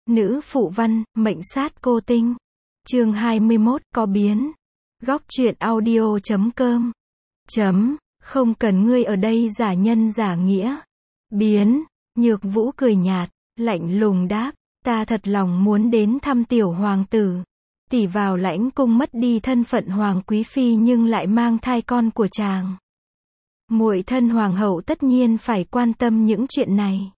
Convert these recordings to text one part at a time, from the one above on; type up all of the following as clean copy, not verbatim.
Nữ phụ văn, mệnh sát cô tinh. Chương 21, có biến. Góc truyện audio.com. Không cần ngươi ở đây giả nhân giả nghĩa. Biến. Nhược Vũ cười nhạt, lạnh lùng đáp, ta thật lòng muốn đến thăm tiểu hoàng tử. Tỷ vào lãnh cung mất đi thân phận hoàng quý phi nhưng lại mang thai con của chàng. Muội thân hoàng hậu tất nhiên phải quan tâm những chuyện này.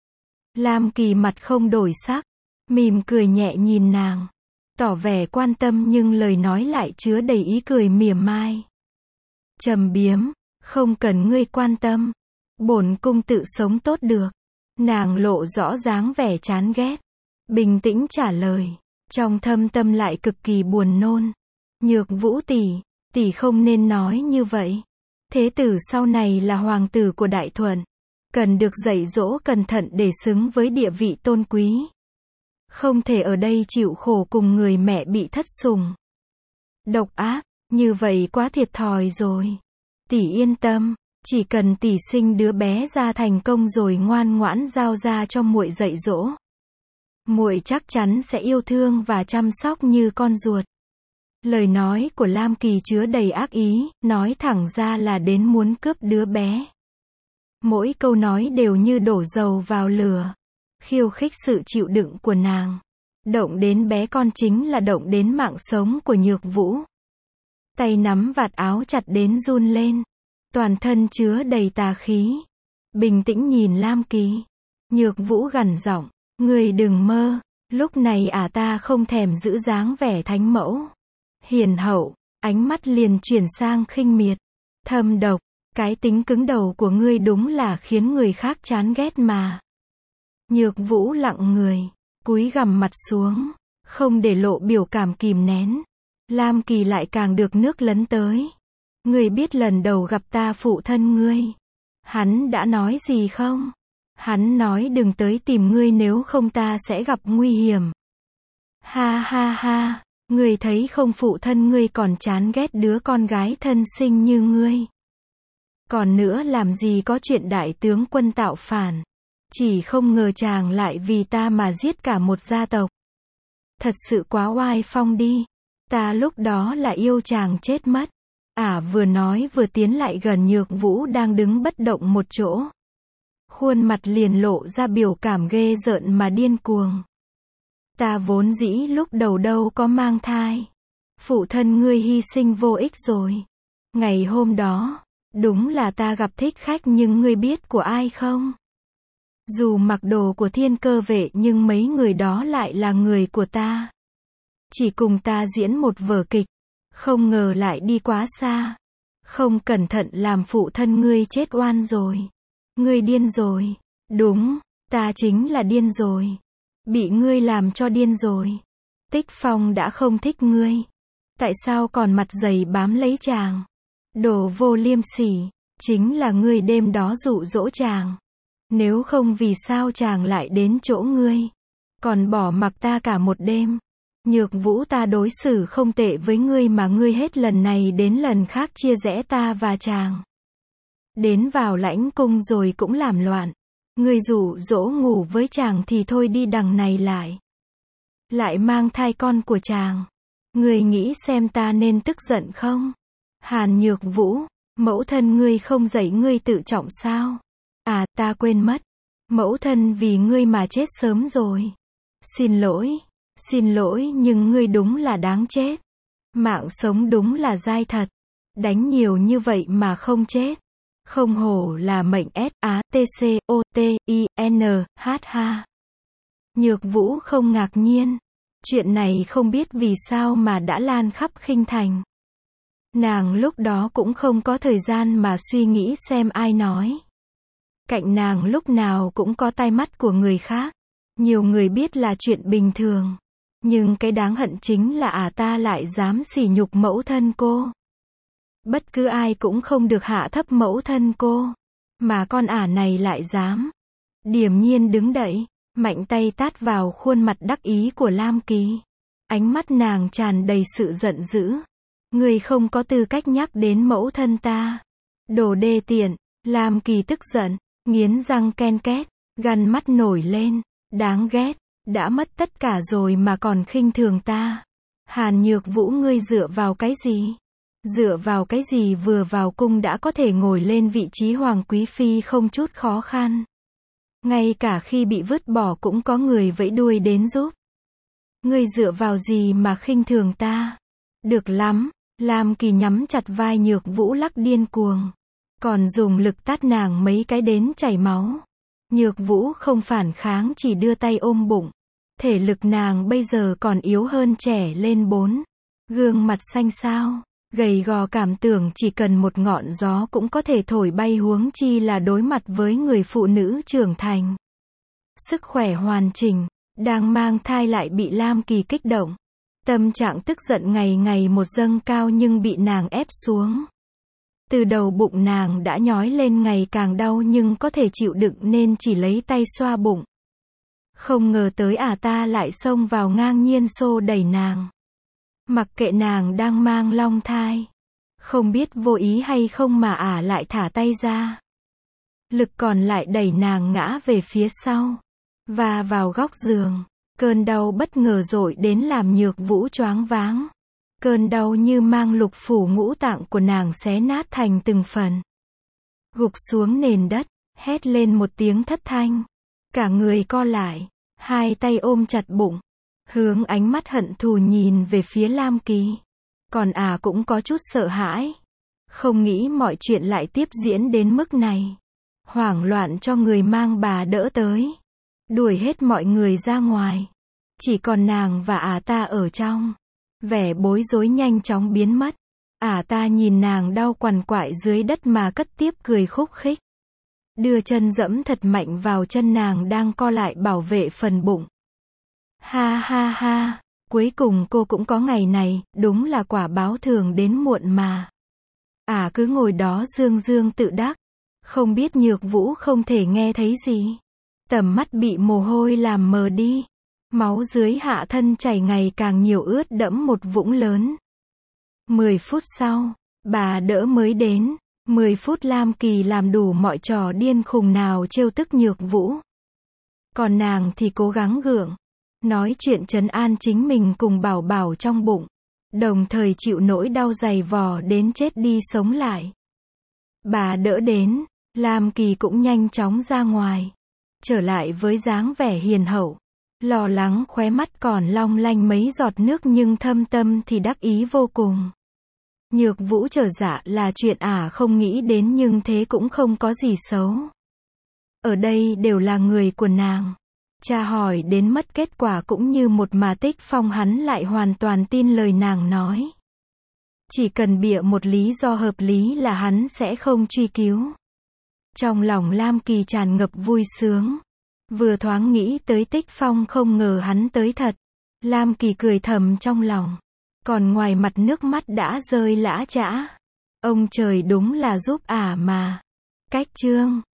Lam Kỳ mặt không đổi sắc, mỉm cười nhẹ nhìn nàng, tỏ vẻ quan tâm nhưng lời nói lại chứa đầy ý cười mỉa mai. Trầm Biếm, không cần ngươi quan tâm, bổn cung tự sống tốt được. Nàng lộ rõ dáng vẻ chán ghét, bình tĩnh trả lời, trong thâm tâm lại cực kỳ buồn nôn. Nhược Vũ tỷ, tỷ không nên nói như vậy. Thế tử sau này là hoàng tử của Đại Thuận, cần được dạy dỗ cẩn thận để xứng với địa vị tôn quý. Không thể ở đây chịu khổ cùng người mẹ bị thất sủng. Độc ác, như vậy quá thiệt thòi rồi. Tỷ yên tâm, chỉ cần tỷ sinh đứa bé ra thành công rồi ngoan ngoãn giao ra cho muội dạy dỗ, muội chắc chắn sẽ yêu thương và chăm sóc như con ruột. Lời nói của Lam Kỳ chứa đầy ác ý, nói thẳng ra là đến muốn cướp đứa bé. Mỗi câu nói đều như đổ dầu vào lửa, khiêu khích sự chịu đựng của nàng. Động đến bé con chính là động đến mạng sống của Nhược Vũ. Tay nắm vạt áo chặt đến run lên, toàn thân chứa đầy tà khí. Bình tĩnh nhìn Lam Kỳ, Nhược Vũ gằn giọng, ngươi đừng mơ, lúc này ta không thèm giữ dáng vẻ thánh mẫu hiền hậu. Ánh mắt liền chuyển sang khinh miệt, thâm độc, cái tính cứng đầu của ngươi đúng là khiến người khác chán ghét mà. Nhược Vũ lặng người, cúi gằm mặt xuống, không để lộ biểu cảm kìm nén. Lam Kỳ lại càng được nước lấn tới. Ngươi biết lần đầu gặp ta phụ thân ngươi, hắn đã nói gì không? Hắn nói đừng tới tìm ngươi nếu không ta sẽ gặp nguy hiểm. Ha ha ha, ngươi thấy không, phụ thân ngươi còn chán ghét đứa con gái thân sinh như ngươi. Còn nữa làm gì có chuyện đại tướng quân tạo phản. Chỉ không ngờ chàng lại vì ta mà giết cả một gia tộc. Thật sự quá oai phong đi. Ta lúc đó là yêu chàng chết mất. Vừa nói vừa tiến lại gần Nhược Vũ đang đứng bất động một chỗ. Khuôn mặt liền lộ ra biểu cảm ghê rợn mà điên cuồng. Ta vốn dĩ lúc đầu đâu có mang thai. Phụ thân ngươi hy sinh vô ích rồi. Ngày hôm đó, đúng là ta gặp thích khách nhưng ngươi biết của ai không? Dù mặc đồ của Thiên Cơ vệ nhưng mấy người đó lại là người của ta. Chỉ cùng ta diễn một vở kịch, không ngờ lại đi quá xa. Không cẩn thận làm phụ thân ngươi chết oan rồi. Ngươi điên rồi. Đúng, ta chính là điên rồi. Bị ngươi làm cho điên rồi. Tích Phong đã không thích ngươi. Tại sao còn mặt dày bám lấy chàng? Đồ vô liêm sỉ, chính là ngươi đêm đó dụ dỗ chàng. Nếu không vì sao chàng lại đến chỗ ngươi, còn bỏ mặc ta cả một đêm. Nhược Vũ, ta đối xử không tệ với ngươi mà ngươi hết lần này đến lần khác chia rẽ ta và chàng. Đến vào lãnh cung rồi cũng làm loạn. Ngươi dụ dỗ ngủ với chàng thì thôi đi, đằng này lại mang thai con của chàng. Ngươi nghĩ xem ta nên tức giận không? Hàn Nhược Vũ, mẫu thân ngươi không dạy ngươi tự trọng sao? Ta quên mất. Mẫu thân vì ngươi mà chết sớm rồi. Xin lỗi nhưng ngươi đúng là đáng chết. Mạng sống đúng là dai thật. Đánh nhiều như vậy mà không chết. Không hổ là mệnh SATCOTINH. Nhược Vũ không ngạc nhiên. Chuyện này không biết vì sao mà đã lan khắp Khinh Thành. Nàng lúc đó cũng không có thời gian mà suy nghĩ xem ai nói. Cạnh nàng lúc nào cũng có tai mắt của người khác. Nhiều người biết là chuyện bình thường. Nhưng cái đáng hận chính là ta lại dám sỉ nhục mẫu thân cô. Bất cứ ai cũng không được hạ thấp mẫu thân cô. Mà con này lại dám. Điềm nhiên đứng đậy, mạnh tay tát vào khuôn mặt đắc ý của Lam Kỳ. Ánh mắt nàng tràn đầy sự giận dữ. Ngươi không có tư cách nhắc đến mẫu thân ta. Đồ đê tiện. Lam Kỳ tức giận, nghiến răng ken két, gằn mắt nổi lên. Đáng ghét. Đã mất tất cả rồi mà còn khinh thường ta. Hàn Nhược Vũ, ngươi dựa vào cái gì? Dựa vào cái gì vừa vào cung đã có thể ngồi lên vị trí hoàng quý phi không chút khó khăn? Ngay cả khi bị vứt bỏ cũng có người vẫy đuôi đến giúp. Ngươi dựa vào gì mà khinh thường ta? Được lắm. Lam Kỳ nhắm chặt vai Nhược Vũ lắc điên cuồng. Còn dùng lực tát nàng mấy cái đến chảy máu. Nhược Vũ không phản kháng, chỉ đưa tay ôm bụng. Thể lực nàng bây giờ còn yếu hơn trẻ lên 4. Gương mặt xanh xao, gầy gò, cảm tưởng chỉ cần một ngọn gió cũng có thể thổi bay, huống chi là đối mặt với người phụ nữ trưởng thành. Sức khỏe hoàn chỉnh, đang mang thai lại bị Lam Kỳ kích động. Tâm trạng tức giận ngày ngày một dâng cao nhưng bị nàng ép xuống. Từ đầu bụng nàng đã nhói lên ngày càng đau nhưng có thể chịu đựng nên chỉ lấy tay xoa bụng. Không ngờ tới ta lại xông vào ngang nhiên xô đẩy nàng. Mặc kệ nàng đang mang long thai. Không biết vô ý hay không mà lại thả tay ra. Lực còn lại đẩy nàng ngã về phía sau. Và vào góc giường. Cơn đau bất ngờ dội đến làm Nhược Vũ choáng váng. Cơn đau như mang lục phủ ngũ tạng của nàng xé nát thành từng phần. Gục xuống nền đất, hét lên một tiếng thất thanh. Cả người co lại, hai tay ôm chặt bụng, hướng ánh mắt hận thù nhìn về phía Lam Kỳ. Còn cũng có chút sợ hãi. Không nghĩ mọi chuyện lại tiếp diễn đến mức này. Hoảng loạn cho người mang bà đỡ tới. Đuổi hết mọi người ra ngoài. Chỉ còn nàng và ta ở trong. Vẻ bối rối nhanh chóng biến mất. Ta nhìn nàng đau quằn quại dưới đất mà cất tiếp cười khúc khích. Đưa chân dẫm thật mạnh vào chân nàng đang co lại bảo vệ phần bụng. Ha ha ha, cuối cùng cô cũng có ngày này, đúng là quả báo thường đến muộn mà. Cứ ngồi đó dương dương tự đắc. Không biết Nhược Vũ không thể nghe thấy gì. Tầm mắt bị mồ hôi làm mờ đi. Máu dưới hạ thân chảy ngày càng nhiều, ướt đẫm một vũng lớn. 10 phút sau, bà đỡ mới đến. 10 phút Lam Kỳ làm đủ mọi trò điên khùng nào trêu tức Nhược Vũ. Còn nàng thì cố gắng gượng. Nói chuyện trấn an chính mình cùng bảo bảo trong bụng. Đồng thời chịu nỗi đau dày vò đến chết đi sống lại. Bà đỡ đến, Lam Kỳ cũng nhanh chóng ra ngoài. Trở lại với dáng vẻ hiền hậu. Lo lắng khóe mắt còn long lanh mấy giọt nước nhưng thâm tâm thì đắc ý vô cùng. Nhược Vũ trở dạ là chuyện không nghĩ đến nhưng thế cũng không có gì xấu. Ở đây đều là người của nàng. Cha hỏi đến mất kết quả cũng như một mà Tích Phong hắn lại hoàn toàn tin lời nàng nói. Chỉ cần bịa một lý do hợp lý là hắn sẽ không truy cứu. Trong lòng Lam Kỳ tràn ngập vui sướng. Vừa thoáng nghĩ tới Tích Phong không ngờ hắn tới thật. Lam Kỳ cười thầm trong lòng. Còn ngoài mặt nước mắt đã rơi lã chã. Ông trời đúng là giúp mà. Cách chương